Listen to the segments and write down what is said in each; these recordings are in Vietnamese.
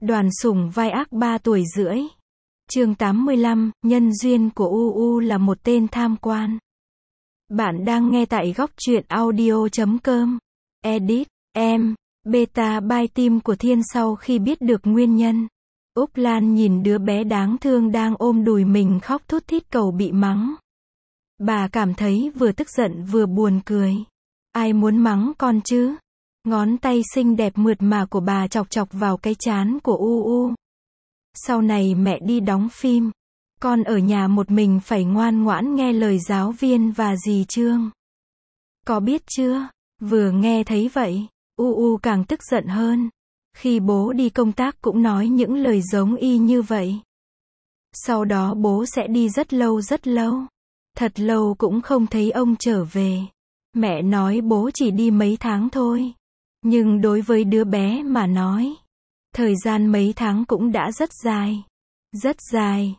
Đoàn Sủng vai ác 3 tuổi rưỡi. Chương 85, nhân duyên của UU là một tên tham quan. Bạn đang nghe tại góc truyện audio.com. Edit, em, beta by team của Thiên. Sau khi biết được nguyên nhân, Úc Lan nhìn đứa bé đáng thương đang ôm đùi mình khóc thút thít cầu bị mắng. Bà cảm thấy vừa tức giận vừa buồn cười. Ai muốn mắng con chứ? Ngón tay xinh đẹp mượt mà của bà chọc chọc vào cái trán của UU. Sau này mẹ đi đóng phim, con ở nhà một mình phải ngoan ngoãn nghe lời giáo viên và dì Trương. Có biết chưa? Vừa nghe thấy vậy, UU càng tức giận hơn. Khi bố đi công tác cũng nói những lời giống y như vậy. Sau đó bố sẽ đi rất lâu. Thật lâu cũng không thấy ông trở về. Mẹ nói bố chỉ đi mấy tháng thôi. Nhưng đối với đứa bé mà nói, thời gian mấy tháng cũng đã rất dài. Rất dài.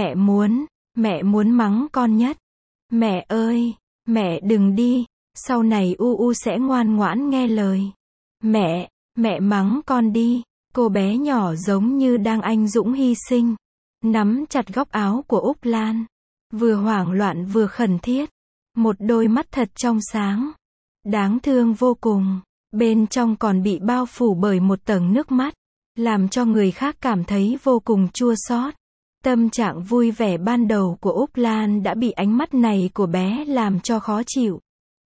Mẹ muốn mắng con nhất. Mẹ ơi, mẹ đừng đi. Sau này UU sẽ ngoan ngoãn nghe lời. Mẹ mắng con đi. Cô bé nhỏ giống như đang anh dũng hy sinh. Nắm chặt góc áo của Úc Lan. Vừa hoảng loạn vừa khẩn thiết. Một đôi mắt thật trong sáng. Đáng thương vô cùng. Bên trong còn bị bao phủ bởi một tầng nước mắt. Làm cho người khác cảm thấy vô cùng chua xót. Tâm trạng vui vẻ ban đầu của Úc Lan đã bị ánh mắt này của bé làm cho khó chịu.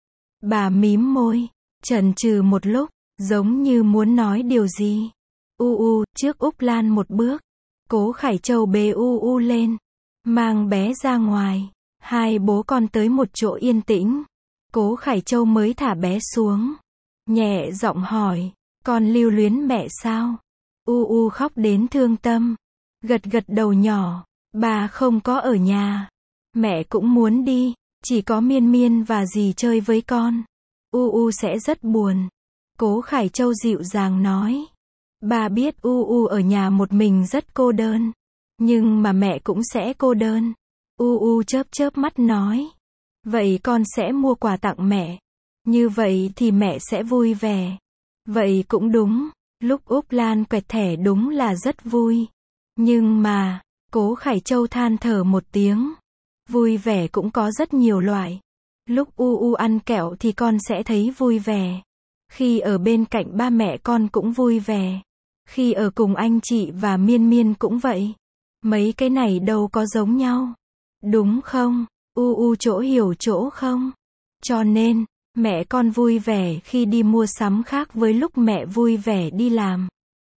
Bà mím môi, chần chừ một lúc, giống như muốn nói điều gì. Trước Úc Lan một bước. Cố Khải Châu bế UU lên, mang bé ra ngoài. Hai bố con tới một chỗ yên tĩnh. Cố Khải Châu mới thả bé xuống. Nhẹ giọng hỏi, con lưu luyến mẹ sao? UU khóc đến thương tâm. Gật đầu nhỏ, bà không có ở nhà. Mẹ cũng muốn đi, chỉ có Miên Miên và dì chơi với con. UU sẽ rất buồn. Cố Khải Châu dịu dàng nói. Bà biết UU ở nhà một mình rất cô đơn. Nhưng mà mẹ cũng sẽ cô đơn. UU chớp mắt nói. Vậy con sẽ mua quà tặng mẹ. Như vậy thì mẹ sẽ vui vẻ. Vậy cũng đúng. Lúc Úc Lan quẹt thẻ đúng là rất vui. Nhưng mà, Cố Khải Châu than thở một tiếng. Vui vẻ cũng có rất nhiều loại. Lúc UU ăn kẹo thì con sẽ thấy vui vẻ. Khi ở bên cạnh ba mẹ con cũng vui vẻ. Khi ở cùng anh chị và Miên Miên cũng vậy. Mấy cái này đâu có giống nhau. Đúng không? UU chỗ hiểu chỗ không? Cho nên, mẹ con vui vẻ khi đi mua sắm khác với lúc mẹ vui vẻ đi làm.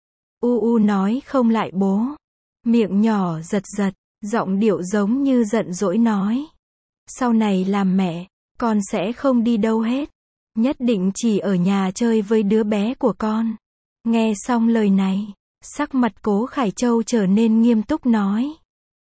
UU nói không lại bố. Miệng nhỏ giật, giọng điệu giống như giận dỗi nói. Sau này làm mẹ, con sẽ không đi đâu hết. Nhất định chỉ ở nhà chơi với đứa bé của con. Nghe xong lời này, sắc mặt Cố Khải Châu trở nên nghiêm túc nói.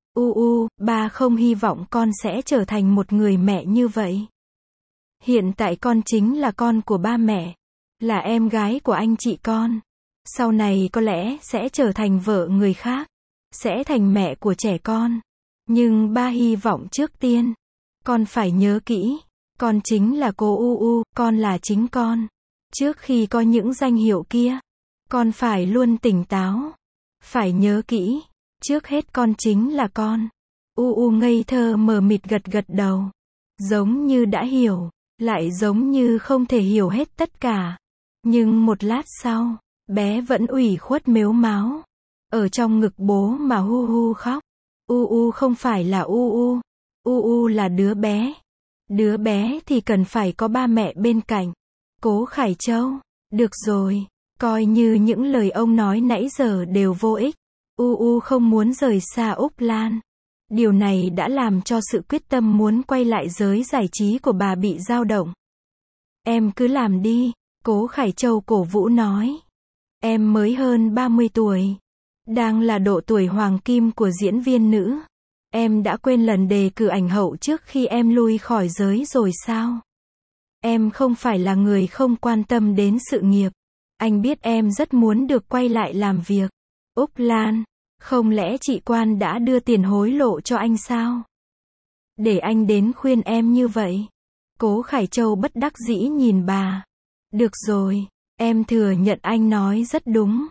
Ba không hy vọng con sẽ trở thành một người mẹ như vậy. Hiện tại con chính là con của ba mẹ. Là em gái của anh chị con. Sau này có lẽ sẽ trở thành vợ người khác. Sẽ thành mẹ của trẻ con. Nhưng ba hy vọng trước tiên. Con phải nhớ kỹ. Con chính là cô UU, con là chính con. Trước khi có những danh hiệu kia, con phải luôn tỉnh táo. Phải nhớ kỹ. Trước hết con chính là con. UU ngây thơ mờ mịt gật đầu. Giống như đã hiểu. Lại giống như không thể hiểu hết tất cả. Nhưng một lát sau, bé vẫn ủy khuất mếu máo. Ở trong ngực bố mà hu khóc. UU không phải là UU. UU là đứa bé. Đứa bé thì cần phải có ba mẹ bên cạnh. Cố Khải Châu, được rồi, coi như những lời ông nói nãy giờ đều vô ích. UU không muốn rời xa Úc Lan. Điều này đã làm cho sự quyết tâm muốn quay lại giới giải trí của bà bị dao động. Em cứ làm đi, Cố Khải Châu cổ vũ nói. Em mới hơn 30 tuổi. Đang là độ tuổi hoàng kim của diễn viên nữ. Em đã quên lần đề cử ảnh hậu trước khi em lui khỏi giới rồi sao? Em không phải là người không quan tâm đến sự nghiệp. Anh biết em rất muốn được quay lại làm việc. Úc Lan, không lẽ chị Quan đã đưa tiền hối lộ cho anh sao? Để anh đến khuyên em như vậy. Cố Khải Châu bất đắc dĩ nhìn bà. Được rồi, em thừa nhận anh nói rất đúng.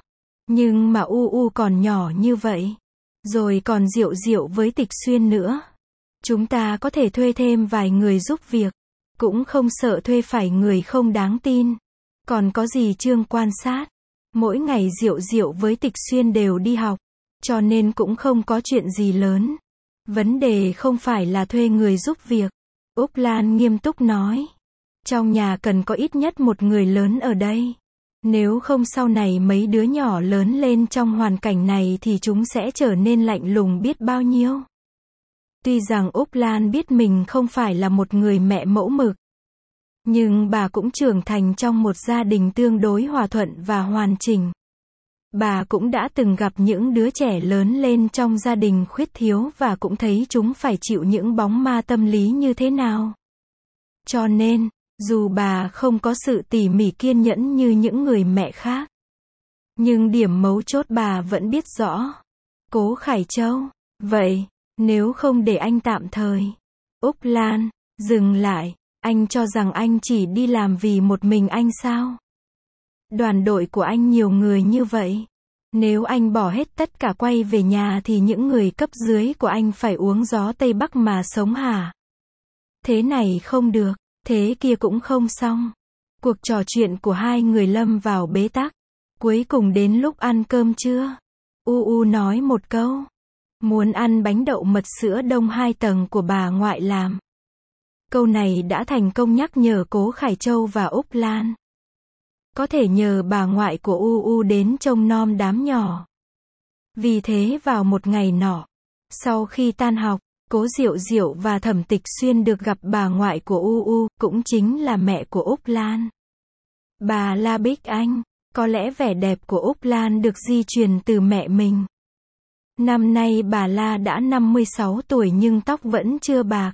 Nhưng mà U còn nhỏ như vậy. Rồi còn Diệu Diệu với Tịch Xuyên nữa. Chúng ta có thể thuê thêm vài người giúp việc. Cũng không sợ thuê phải người không đáng tin. Còn có gì Trương quan sát. Mỗi ngày Diệu Diệu với Tịch Xuyên đều đi học. Cho nên cũng không có chuyện gì lớn. Vấn đề không phải là thuê người giúp việc. Úc Lan nghiêm túc nói. Trong nhà cần có ít nhất một người lớn ở đây. Nếu không sau này mấy đứa nhỏ lớn lên trong hoàn cảnh này thì chúng sẽ trở nên lạnh lùng biết bao nhiêu. Tuy rằng Úc Lan biết mình không phải là một người mẹ mẫu mực. Nhưng bà cũng trưởng thành trong một gia đình tương đối hòa thuận và hoàn chỉnh. Bà cũng đã từng gặp những đứa trẻ lớn lên trong gia đình khuyết thiếu và cũng thấy chúng phải chịu những bóng ma tâm lý như thế nào. Cho nên, dù bà không có sự tỉ mỉ kiên nhẫn như những người mẹ khác, nhưng điểm mấu chốt bà vẫn biết rõ. Cố Khải Châu, vậy, nếu không để anh tạm thời. Úc Lan, dừng lại, anh cho rằng anh chỉ đi làm vì một mình anh sao? Đoàn đội của anh nhiều người như vậy. Nếu anh bỏ hết tất cả quay về nhà thì những người cấp dưới của anh phải uống gió Tây Bắc mà sống hả? Thế này không được, thế kia cũng không xong. Cuộc trò chuyện của hai người lâm vào bế tắc. Cuối cùng đến lúc ăn cơm trưa, U nói một câu. Muốn ăn bánh đậu mật sữa đông 2 tầng của bà ngoại làm. Câu này đã thành công nhắc nhở Cố Khải Châu và Úc Lan. Có thể nhờ bà ngoại của U đến trông nom đám nhỏ. Vì thế vào một ngày nọ, sau khi tan học, Cố Diệu Diệu và Thẩm Tịch Xuyên được gặp bà ngoại của U, cũng chính là mẹ của Úc Lan. Bà La Bích Anh, có lẽ vẻ đẹp của Úc Lan được di truyền từ mẹ mình. Năm nay bà La đã 56 tuổi nhưng tóc vẫn chưa bạc.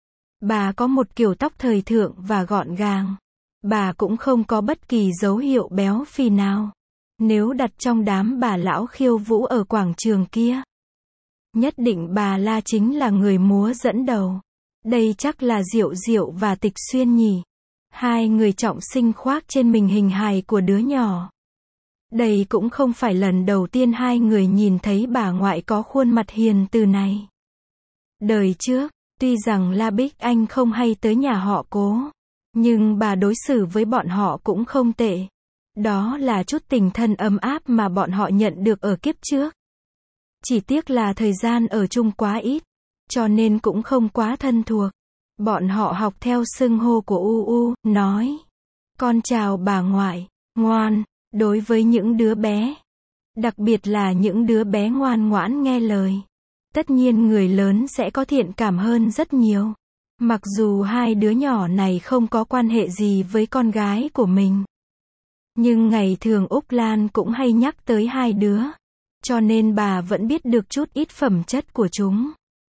Bà có một kiểu tóc thời thượng và gọn gàng. Bà cũng không có bất kỳ dấu hiệu béo phì nào. Nếu đặt trong đám bà lão khiêu vũ ở quảng trường kia, nhất định bà La chính là người múa dẫn đầu. Đây chắc là Diệu Diệu và Tịch Xuyên nhỉ. Hai người trọng sinh khoác trên mình hình hài của đứa nhỏ. Đây cũng không phải lần đầu tiên hai người nhìn thấy bà ngoại có khuôn mặt hiền từ này. Đời trước, tuy rằng La Bích Anh không hay tới nhà họ Cố, nhưng bà đối xử với bọn họ cũng không tệ. Đó là chút tình thân ấm áp mà bọn họ nhận được ở kiếp trước. Chỉ tiếc là thời gian ở chung quá ít, cho nên cũng không quá thân thuộc. Bọn họ học theo xưng hô của U, nói. Con chào bà ngoại, ngoan, đối với những đứa bé. Đặc biệt là những đứa bé ngoan ngoãn nghe lời. Tất nhiên người lớn sẽ có thiện cảm hơn rất nhiều. Mặc dù hai đứa nhỏ này không có quan hệ gì với con gái của mình. Nhưng ngày thường Úc Lan cũng hay nhắc tới hai đứa. Cho nên bà vẫn biết được chút ít phẩm chất của chúng.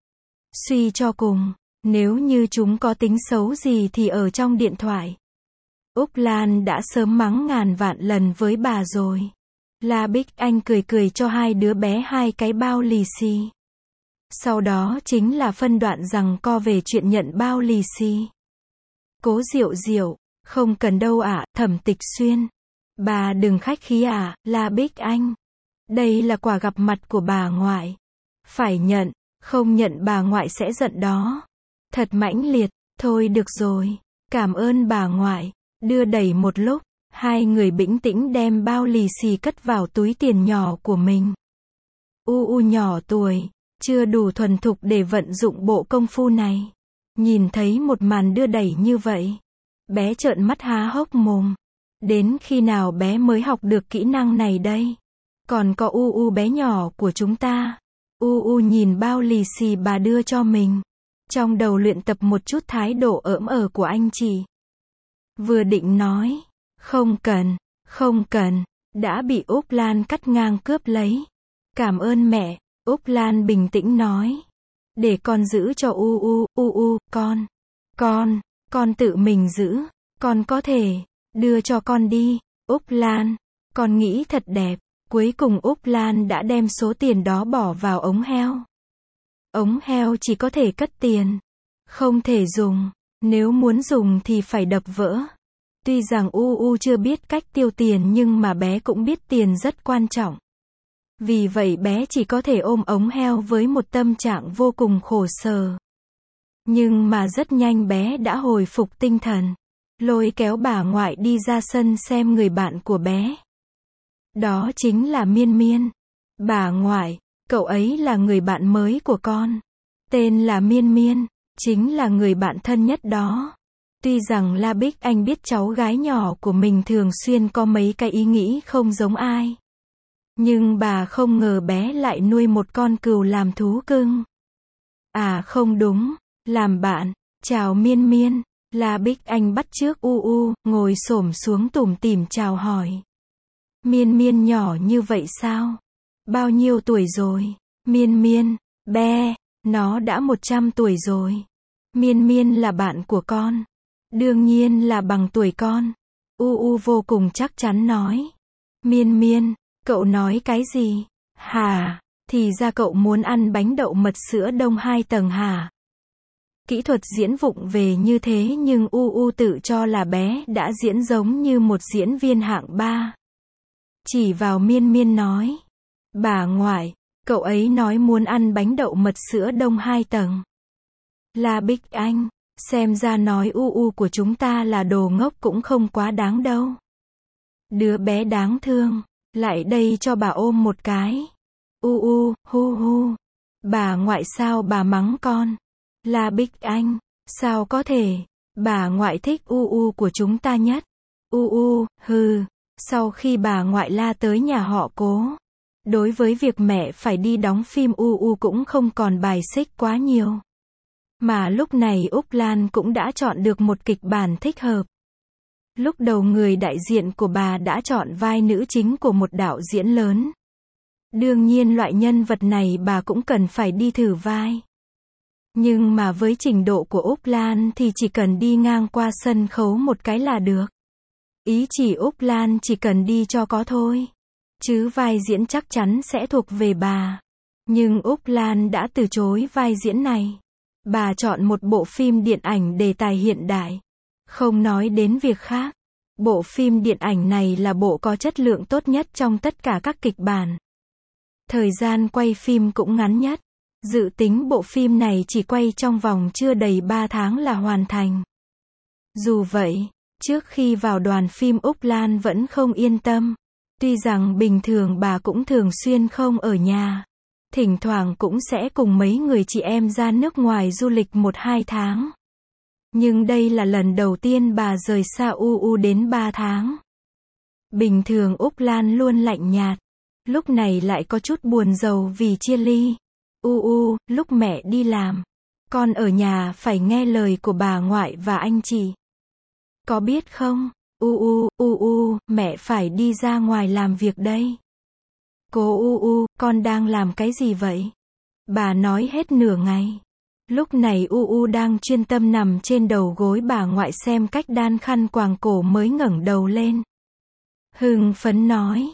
Suy cho cùng, nếu như chúng có tính xấu gì thì ở trong điện thoại. Úc Lan đã sớm mắng ngàn vạn lần với bà rồi. La Bích Anh cười cười cho hai đứa bé 2 cái bao lì xì. Sau đó chính là phân đoạn giằng co về chuyện nhận bao lì xì. Cố Diệu Diệu, không cần đâu ạ, Thẩm Tịch Xuyên. Bà đừng khách khí ạ, La Bích Anh. Đây là quà gặp mặt của bà ngoại. Phải nhận, không nhận bà ngoại sẽ giận đó. Thật mãnh liệt, thôi được rồi. Cảm ơn bà ngoại. Đưa đẩy một lúc, hai người bĩnh tĩnh đem bao lì xì cất vào túi tiền nhỏ của mình. U nhỏ tuổi, chưa đủ thuần thục để vận dụng bộ công phu này. Nhìn thấy một màn đưa đẩy như vậy, bé trợn mắt há hốc mồm. Đến khi nào bé mới học được kỹ năng này đây? Còn có U bé nhỏ của chúng ta. U nhìn bao lì xì bà đưa cho mình. Trong đầu luyện tập một chút thái độ ỡm ở của anh chị. Vừa định nói, không cần, đã bị Úc Lan cắt ngang cướp lấy. Cảm ơn mẹ, Úc Lan bình tĩnh nói. Để con giữ cho con tự mình giữ, con có thể, đưa cho con đi, Úc Lan, con nghĩ thật đẹp. Cuối cùng Úc Lan đã đem số tiền đó bỏ vào ống heo. Ống heo chỉ có thể cất tiền, không thể dùng, nếu muốn dùng thì phải đập vỡ. Tuy rằng U chưa biết cách tiêu tiền nhưng mà bé cũng biết tiền rất quan trọng. Vì vậy bé chỉ có thể ôm ống heo với một tâm trạng vô cùng khổ sở. Nhưng mà rất nhanh bé đã hồi phục tinh thần. Lôi kéo bà ngoại đi ra sân xem người bạn của bé. Đó chính là Miên Miên. Bà ngoại, cậu ấy là người bạn mới của con. Tên là Miên Miên, chính là người bạn thân nhất đó. Tuy rằng La Bích Anh biết cháu gái nhỏ của mình thường xuyên có mấy cái ý nghĩ không giống ai. Nhưng bà không ngờ bé lại nuôi một con cừu làm thú cưng. À không đúng, làm bạn. Chào Miên Miên. La Bích Anh bắt chước ngồi xổm xuống tủm tỉm chào hỏi. Miên Miên nhỏ như vậy sao? Bao nhiêu tuổi rồi? Miên Miên, bé, nó đã 100 tuổi rồi. Miên Miên là bạn của con. Đương nhiên là bằng tuổi con. Vô cùng chắc chắn nói. Miên Miên, cậu nói cái gì? Hả? Thì ra cậu muốn ăn bánh đậu mật sữa đông 2 tầng hả? Kỹ thuật diễn vụng về như thế nhưng tự cho là bé đã diễn giống như một diễn viên hạng 3. Chỉ vào Miên Miên nói. Bà ngoại, cậu ấy nói muốn ăn bánh đậu mật sữa đông 2 tầng. La Bích Anh, xem ra nói của chúng ta là đồ ngốc cũng không quá đáng đâu. Đứa bé đáng thương, lại đây cho bà ôm một cái. Hu. Bà ngoại sao bà mắng con? La Bích Anh, sao có thể? Bà ngoại thích của chúng ta nhất. Hừ. Sau khi bà ngoại la tới nhà họ Cố, đối với việc mẹ phải đi đóng phim cũng không còn bài xích quá nhiều. Mà lúc này Úc Lan cũng đã chọn được một kịch bản thích hợp. Lúc đầu người đại diện của bà đã chọn vai nữ chính của một đạo diễn lớn. Đương nhiên loại nhân vật này bà cũng cần phải đi thử vai. Nhưng mà với trình độ của Úc Lan thì chỉ cần đi ngang qua sân khấu một cái là được. Ý chỉ Úc Lan chỉ cần đi cho có thôi. Chứ vai diễn chắc chắn sẽ thuộc về bà. Nhưng Úc Lan đã từ chối vai diễn này. Bà chọn một bộ phim điện ảnh đề tài hiện đại. Không nói đến việc khác. Bộ phim điện ảnh này là bộ có chất lượng tốt nhất trong tất cả các kịch bản. Thời gian quay phim cũng ngắn nhất. Dự tính bộ phim này chỉ quay trong vòng chưa đầy 3 tháng là hoàn thành. Dù vậy, trước khi vào đoàn phim Úc Lan vẫn không yên tâm. Tuy rằng bình thường bà cũng thường xuyên không ở nhà. Thỉnh thoảng cũng sẽ cùng mấy người chị em ra nước ngoài du lịch 1-2 tháng. Nhưng đây là lần đầu tiên bà rời xa đến 3 tháng. Bình thường Úc Lan luôn lạnh nhạt. Lúc này lại có chút buồn rầu vì chia ly. Lúc mẹ đi làm, con ở nhà phải nghe lời của bà ngoại và anh chị. Có biết không? Mẹ phải đi ra ngoài làm việc đây. Cô con đang làm cái gì vậy? Bà nói hết nửa ngày. Lúc này đang chuyên tâm nằm trên đầu gối bà ngoại xem cách đan khăn quàng cổ mới ngẩng đầu lên. Hưng phấn nói,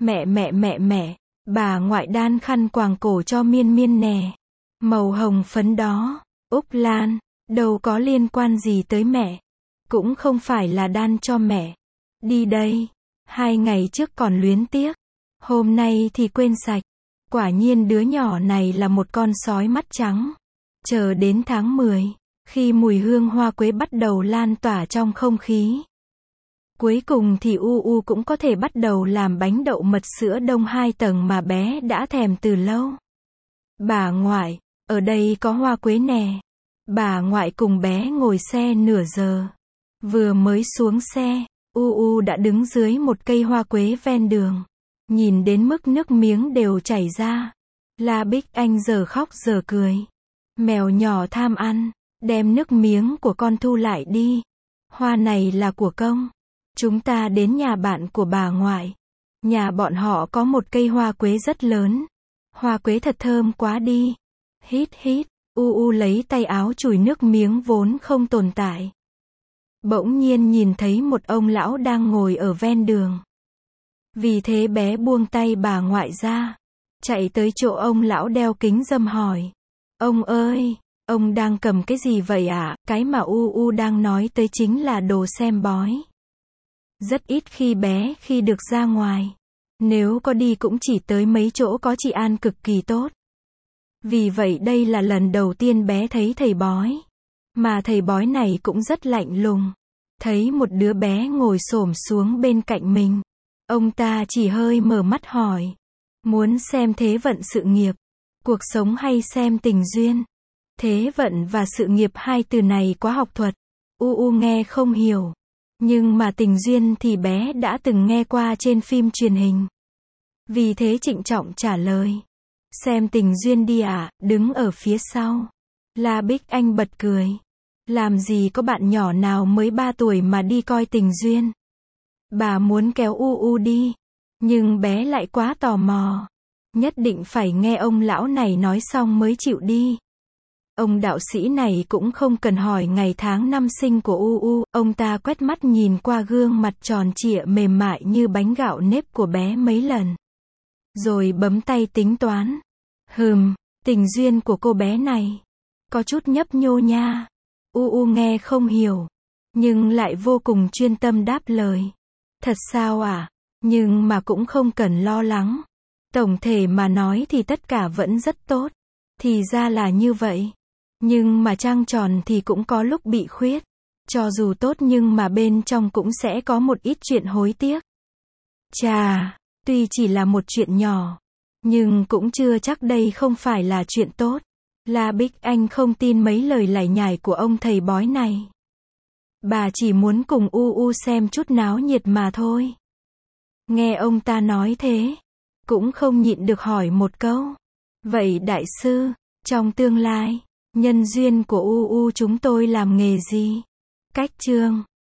mẹ, bà ngoại đan khăn quàng cổ cho Miên Miên nè. Màu hồng phấn đó. Úc Lan, đâu có liên quan gì tới mẹ. Cũng không phải là đan cho mẹ. Đi đây. 2 ngày trước còn luyến tiếc. Hôm nay thì quên sạch. Quả nhiên đứa nhỏ này là một con sói mắt trắng. Chờ đến tháng 10, khi mùi hương hoa quế bắt đầu lan tỏa trong không khí. Cuối cùng thì cũng có thể bắt đầu làm bánh đậu mật sữa đông 2 tầng mà bé đã thèm từ lâu. Bà ngoại, ở đây có hoa quế nè. Bà ngoại cùng bé ngồi xe nửa giờ. Vừa mới xuống xe, đã đứng dưới một cây hoa quế ven đường. Nhìn đến mức nước miếng đều chảy ra. La Bích Anh giờ khóc giờ cười. Mèo nhỏ tham ăn, đem nước miếng của con thu lại đi. Hoa này là của công. Chúng ta đến nhà bạn của bà ngoại. Nhà bọn họ có một cây hoa quế rất lớn. Hoa quế thật thơm quá đi. Hít. Lấy tay áo chùi nước miếng vốn không tồn tại. Bỗng nhiên nhìn thấy một ông lão đang ngồi ở ven đường. Vì thế bé buông tay bà ngoại ra. Chạy tới chỗ ông lão đeo kính râm hỏi. Ông ơi, ông đang cầm cái gì vậy ạ? Cái mà đang nói tới chính là đồ xem bói. Rất ít khi bé khi được ra ngoài. Nếu có đi cũng chỉ tới mấy chỗ có chị An cực kỳ tốt. Vì vậy đây là lần đầu tiên bé thấy thầy bói. Mà thầy bói này cũng rất lạnh lùng. Thấy một đứa bé ngồi xổm xuống bên cạnh mình. Ông ta chỉ hơi mở mắt hỏi. Muốn xem thế vận sự nghiệp, cuộc sống hay xem tình duyên? Thế vận và sự nghiệp hai từ này quá học thuật. U nghe không hiểu. Nhưng mà tình duyên thì bé đã từng nghe qua trên phim truyền hình. Vì thế trịnh trọng trả lời. Xem tình duyên đi ạ, đứng ở phía sau. La Bích Anh bật cười. Làm gì có bạn nhỏ nào mới 3 tuổi mà đi coi tình duyên. Bà muốn kéo U đi. Nhưng bé lại quá tò mò. Nhất định phải nghe ông lão này nói xong mới chịu đi. Ông đạo sĩ này cũng không cần hỏi ngày tháng năm sinh của U, ông ta quét mắt nhìn qua gương mặt tròn trịa mềm mại như bánh gạo nếp của bé mấy lần. Rồi bấm tay tính toán. Tình duyên của cô bé này có chút nhấp nhô nha. U nghe không hiểu, nhưng lại vô cùng chuyên tâm đáp lời. Thật sao à? Nhưng mà cũng không cần lo lắng. Tổng thể mà nói thì tất cả vẫn rất tốt. Thì ra là như vậy. Nhưng mà trăng tròn thì cũng có lúc bị khuyết. Cho dù tốt nhưng mà bên trong cũng sẽ có một ít chuyện hối tiếc. Chà, tuy chỉ là một chuyện nhỏ, nhưng cũng chưa chắc đây không phải là chuyện tốt. La Bích Anh không tin mấy lời lải nhải của ông thầy bói này. Bà chỉ muốn cùng U xem chút náo nhiệt mà thôi. Nghe ông ta nói thế, cũng không nhịn được hỏi một câu. Vậy đại sư, trong tương lai, nhân duyên của U chúng tôi làm nghề gì? Cách chương